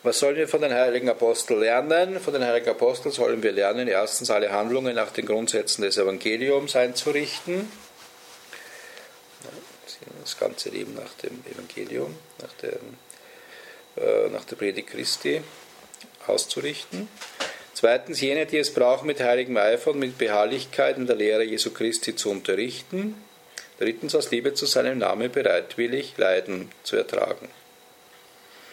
Was sollen wir von den heiligen Aposteln lernen? Von den heiligen Aposteln sollen wir lernen, erstens alle Handlungen nach den Grundsätzen des Evangeliums einzurichten. Das ganze Leben nach dem Evangelium, nach der Predigt Christi auszurichten. Zweitens, jene, die es brauchen, mit heiligem Eifer und mit Beharrlichkeit in der Lehre Jesu Christi zu unterrichten. Drittens, aus Liebe zu seinem Namen bereitwillig Leiden zu ertragen.